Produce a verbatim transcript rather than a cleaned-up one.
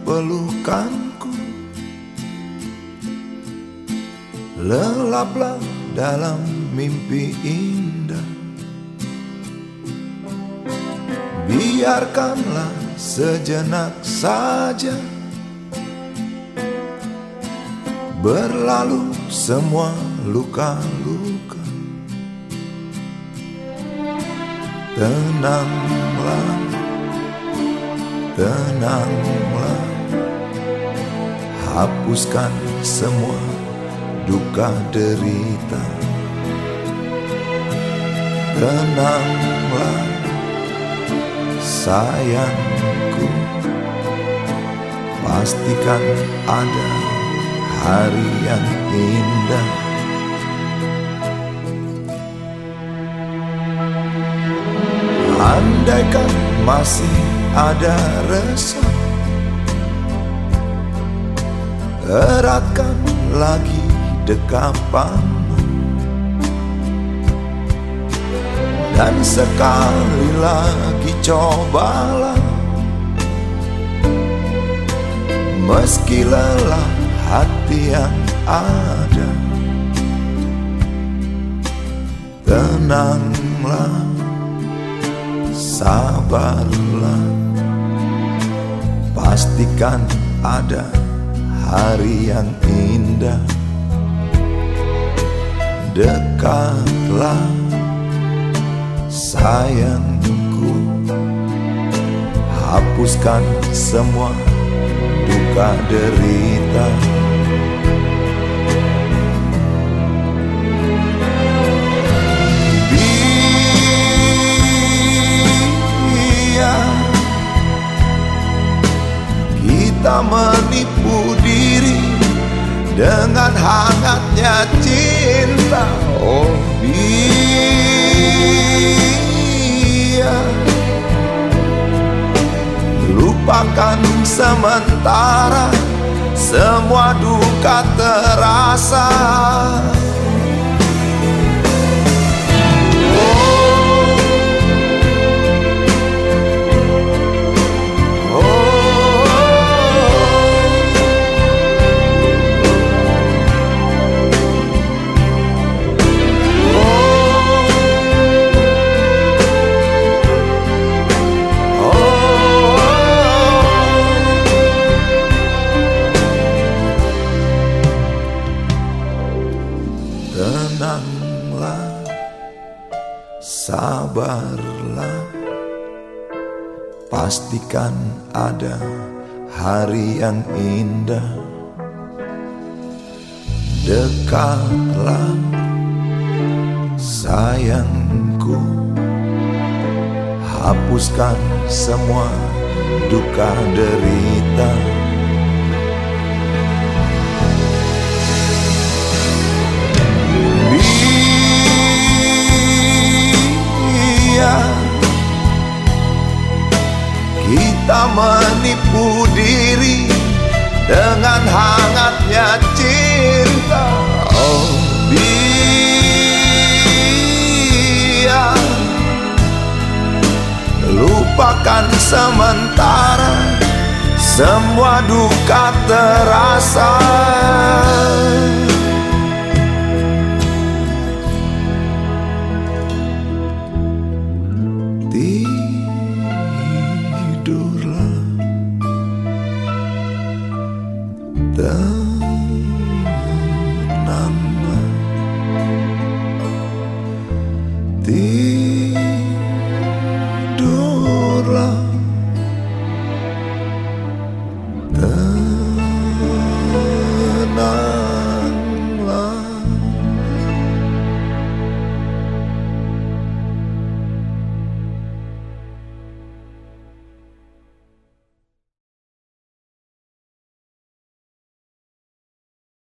pelukanku, lelaplah dalam mimpi indah. Biarkanlah sejenak saja berlalu semua luka-luka. Tenanglah, tenanglah, hapuskan semua duka derita. Tenanglah sayangku, pastikan ada hari yang indah. Andaikan masih ada resah, eratkan lagi dekapanmu, dan sekali lagi cobalah, meski lelah hati yang ada. Tenanglah, sabarlah, pastikan ada hari yang indah. Dekatlah sayangku, hapuskan semua duka derita. Kita menipu diri dengan hangatnya cinta. Oh biar lupakan sementara semua duka terasa. Tenanglah, sabarlah, pastikan ada hari yang indah. Dekatlah sayangku, hapuskan semua duka derita. Kita menipu diri dengan hangatnya cinta. Oh biar lupakan sementara semua duka terasa. Tidurlah,